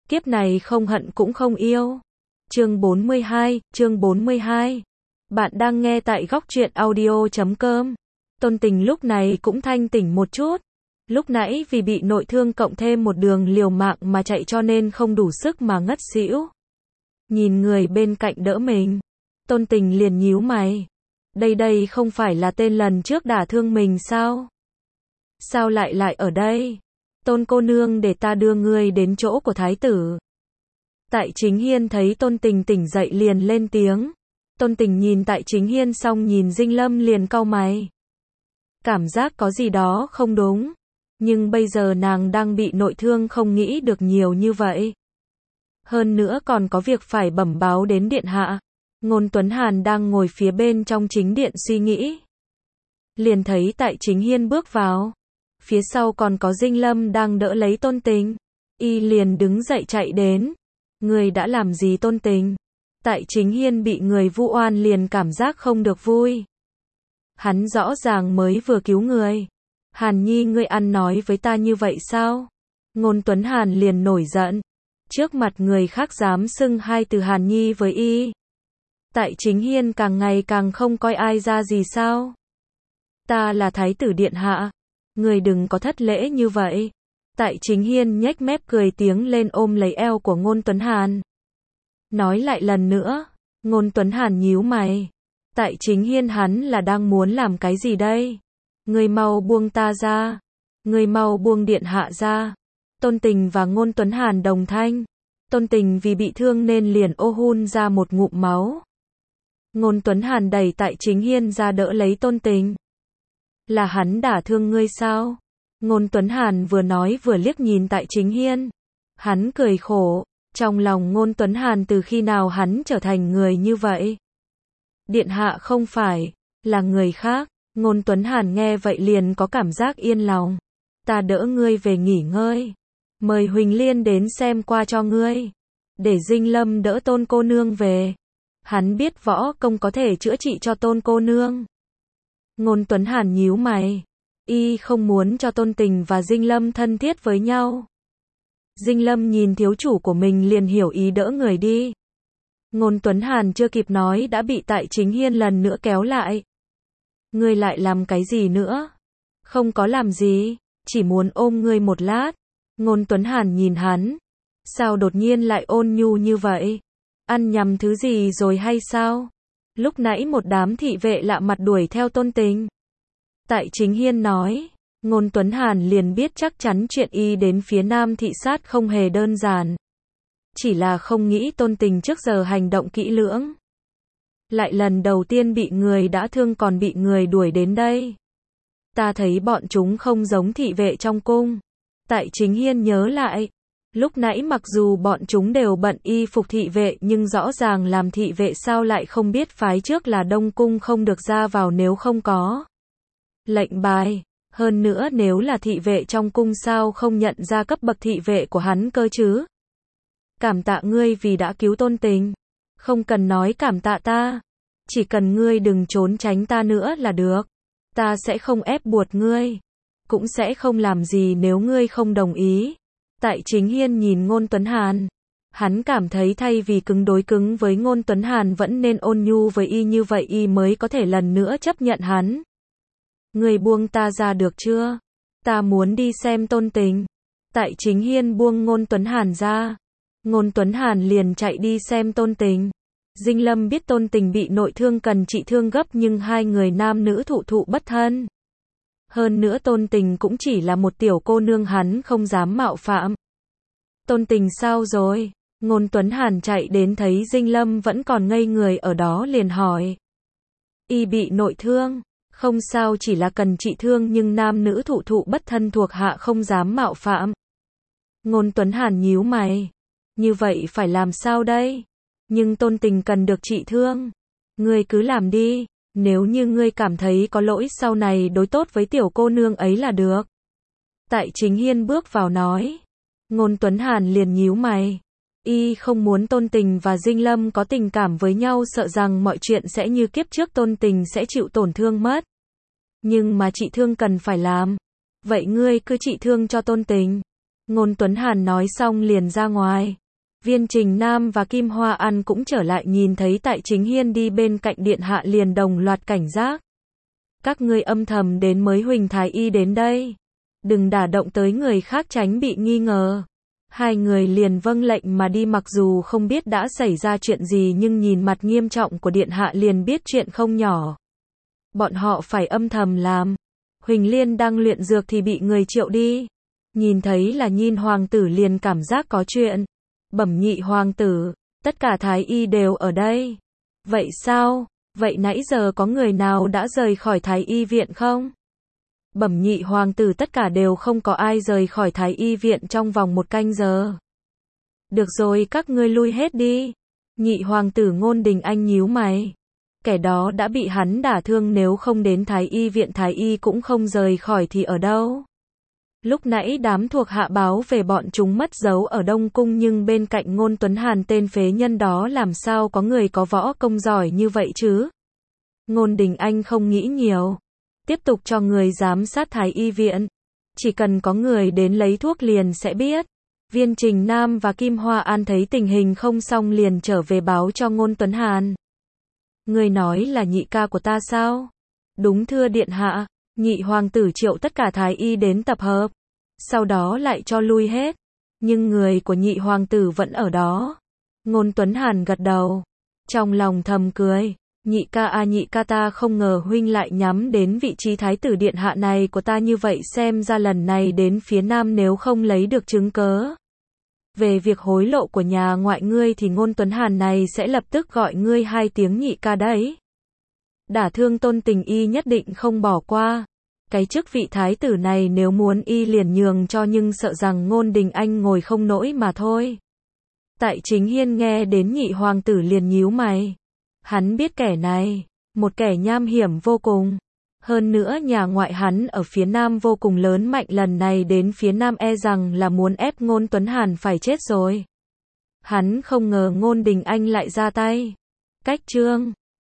kiếp này không hận cũng không yêu. Chương 42. Bạn đang nghe tại góc truyện audio.com. Tôn Tình lúc này cũng thanh tỉnh một chút. Lúc nãy vì bị nội thương cộng thêm một đường liều mạng mà chạy cho nên không đủ sức mà ngất xỉu. Nhìn người bên cạnh đỡ mình, Tôn Tình liền nhíu mày. Đây không phải là tên lần trước đả thương mình sao? Sao lại ở đây? Tôn cô nương, để ta đưa ngươi đến chỗ của thái tử. Tại Chính Hiên thấy Tôn Tình tỉnh dậy liền lên tiếng. Tôn Tình nhìn Tại Chính Hiên xong nhìn Dinh Lâm liền cau mày. Cảm giác có gì đó không đúng. Nhưng bây giờ nàng đang bị nội thương không nghĩ được nhiều như vậy. Hơn nữa còn có việc phải bẩm báo đến điện hạ. Ngôn Tuấn Hàn đang ngồi phía bên trong chính điện suy nghĩ. Liền thấy Tại Chính Hiên bước vào. Phía sau còn có Dinh Lâm đang đỡ lấy Tôn Tình. Y liền đứng dậy chạy đến. Người đã làm gì Tôn Tình? Tại Chính Hiên bị người vu oan liền cảm giác không được vui. Hắn rõ ràng mới vừa cứu người. Hàn Nhi, ngươi ăn nói với ta như vậy sao? Ngôn Tuấn Hàn liền nổi giận. Trước mặt người khác dám xưng hai từ Hàn Nhi với y. Tại Chính Hiên càng ngày càng không coi ai ra gì sao? Ta là thái tử điện hạ. Người đừng có thất lễ như vậy. Tại Chính Hiên nhếch mép cười tiếng lên ôm lấy eo của Ngôn Tuấn Hàn. Nói lại lần nữa. Ngôn Tuấn Hàn nhíu mày. Tại Chính Hiên hắn là đang muốn làm cái gì đây? Người mau buông ta ra. Người mau buông điện hạ ra. Tôn Tình và Ngôn Tuấn Hàn đồng thanh. Tôn Tình vì bị thương nên liền ô hun ra một ngụm máu. Ngôn Tuấn Hàn đẩy Tại Chính Hiên ra đỡ lấy Tôn Tình. Là hắn đả thương ngươi sao? Ngôn Tuấn Hàn vừa nói vừa liếc nhìn Tại Chính Hiên. Hắn cười khổ. Trong lòng Ngôn Tuấn Hàn từ khi nào hắn trở thành người như vậy? Điện hạ không phải, là người khác. Ngôn Tuấn Hàn nghe vậy liền có cảm giác yên lòng. Ta đỡ ngươi về nghỉ ngơi. Mời Huỳnh Liên đến xem qua cho ngươi. Để Dinh Lâm đỡ Tôn cô nương về. Hắn biết võ công có thể chữa trị cho Tôn cô nương. Ngôn Tuấn Hàn nhíu mày. Y không muốn cho Tôn Tình và Dinh Lâm thân thiết với nhau. Dinh Lâm nhìn thiếu chủ của mình liền hiểu ý đỡ người đi. Ngôn Tuấn Hàn chưa kịp nói đã bị Tại Chính Hiên lần nữa kéo lại. Ngươi lại làm cái gì nữa? Không có làm gì, chỉ muốn ôm ngươi một lát. Ngôn Tuấn Hàn nhìn hắn. Sao đột nhiên lại ôn nhu như vậy? Ăn nhầm thứ gì rồi hay sao? Lúc nãy một đám thị vệ lạ mặt đuổi theo Tôn Tình. Tại Chính Hiên nói. Ngôn Tuấn Hàn liền biết chắc chắn chuyện y đến phía Nam thị sát không hề đơn giản. Chỉ là không nghĩ Tôn Tình trước giờ hành động kỹ lưỡng. Lại lần đầu tiên bị người đã thương còn bị người đuổi đến đây. Ta thấy bọn chúng không giống thị vệ trong cung. Tại Chính Hiên nhớ lại. Lúc nãy mặc dù bọn chúng đều bận y phục thị vệ nhưng rõ ràng làm thị vệ sao lại không biết phái trước là Đông Cung không được ra vào nếu không có lệnh bài. Hơn nữa nếu là thị vệ trong cung sao không nhận ra cấp bậc thị vệ của hắn cơ chứ? Cảm tạ ngươi vì đã cứu Tôn Tình. Không cần nói cảm tạ ta. Chỉ cần ngươi đừng trốn tránh ta nữa là được. Ta sẽ không ép buộc ngươi. Cũng sẽ không làm gì nếu ngươi không đồng ý. Tại Chính Hiên nhìn Ngôn Tuấn Hàn. Hắn cảm thấy thay vì đối cứng với Ngôn Tuấn Hàn vẫn nên ôn nhu với y như vậy y mới có thể lần nữa chấp nhận hắn. Ngươi buông ta ra được chưa? Ta muốn đi xem Tôn Tình. Tại Chính Hiên buông Ngôn Tuấn Hàn ra. Ngôn Tuấn Hàn liền chạy đi xem Tôn Tình. Dinh Lâm biết Tôn Tình bị nội thương cần trị thương gấp nhưng hai người nam nữ thụ bất thân. Hơn nữa Tôn Tình cũng chỉ là một tiểu cô nương hắn không dám mạo phạm. Tôn Tình sao rồi? Ngôn Tuấn Hàn chạy đến thấy Dinh Lâm vẫn còn ngây người ở đó liền hỏi. Y bị nội thương. Không sao, chỉ là cần trị thương nhưng nam nữ thụ bất thân thuộc hạ không dám mạo phạm. Ngôn Tuấn Hàn nhíu mày. Như vậy phải làm sao đây? Nhưng Tôn Tình cần được trị thương. Ngươi cứ làm đi. Nếu như ngươi cảm thấy có lỗi sau này đối tốt với tiểu cô nương ấy là được. Tại Chính Hiên bước vào nói. Ngôn Tuấn Hàn liền nhíu mày. Y không muốn Tôn Tình và Dinh Lâm có tình cảm với nhau, sợ rằng mọi chuyện sẽ như kiếp trước Tôn Tình sẽ chịu tổn thương mất. Nhưng mà trị thương cần phải làm. Vậy ngươi cứ trị thương cho Tôn Tình. Ngôn Tuấn Hàn nói xong liền ra ngoài. Viên Trình Nam và Kim Hoa An cũng trở lại nhìn thấy Tại Chính Hiên đi bên cạnh điện hạ liền đồng loạt cảnh giác. Các ngươi âm thầm đến mới Huỳnh Thái Y đến đây. Đừng đả động tới người khác tránh bị nghi ngờ. Hai người liền vâng lệnh mà đi mặc dù không biết đã xảy ra chuyện gì nhưng nhìn mặt nghiêm trọng của điện hạ liền biết chuyện không nhỏ. Bọn họ phải âm thầm làm. Huỳnh Liên đang luyện dược thì bị người triệu đi. Nhìn thấy là Nhìn hoàng tử liền cảm giác có chuyện. Bẩm Nhị hoàng tử, tất cả thái y đều ở đây. Vậy sao? Vậy nãy giờ có người nào đã rời khỏi thái y viện không? Bẩm Nhị hoàng tử, tất cả đều không có ai rời khỏi thái y viện trong vòng 1 canh giờ. Được rồi, các ngươi lui hết đi. Nhị hoàng tử Ngôn Đình Anh nhíu mày. Kẻ đó đã bị hắn đả thương, nếu không đến thái y viện thái y cũng không rời khỏi thì ở đâu? Lúc nãy đám thuộc hạ báo về bọn chúng mất dấu ở Đông Cung, nhưng bên cạnh Ngôn Tuấn Hàn tên phế nhân đó làm sao có người có võ công giỏi như vậy chứ? Ngôn Đình Anh không nghĩ nhiều. Tiếp tục cho người giám sát thái y viện. Chỉ cần có người đến lấy thuốc liền sẽ biết. Viên Trình Nam và Kim Hoa An thấy tình hình không xong liền trở về báo cho Ngôn Tuấn Hàn. Người nói là nhị ca của ta sao? Đúng thưa điện hạ. Nhị hoàng tử triệu tất cả thái y đến tập hợp. Sau đó lại cho lui hết. Nhưng người của nhị hoàng tử vẫn ở đó. Ngôn Tuấn Hàn gật đầu. Trong lòng thầm cười. Nhị ca à, nhị ca, ta không ngờ huynh lại nhắm đến vị trí thái tử điện hạ này của ta như vậy, xem ra lần này đến phía Nam nếu không lấy được chứng cớ về việc hối lộ của nhà ngoại ngươi thì Ngôn Tuấn Hàn này sẽ lập tức gọi ngươi 2 tiếng nhị ca đấy. Đả thương Tôn Tình y nhất định không bỏ qua. Cái chức vị thái tử này nếu muốn y liền nhường cho, nhưng sợ rằng Ngôn Đình Anh ngồi không nổi mà thôi. Tại Chính Hiên nghe đến nhị hoàng tử liền nhíu mày. Hắn biết kẻ này, một kẻ nham hiểm vô cùng. Hơn nữa nhà ngoại hắn ở phía Nam vô cùng lớn mạnh, lần này đến phía Nam e rằng là muốn ép Ngôn Tuấn Hàn phải chết rồi. Hắn không ngờ Ngôn Đình Anh lại ra tay. Cách chương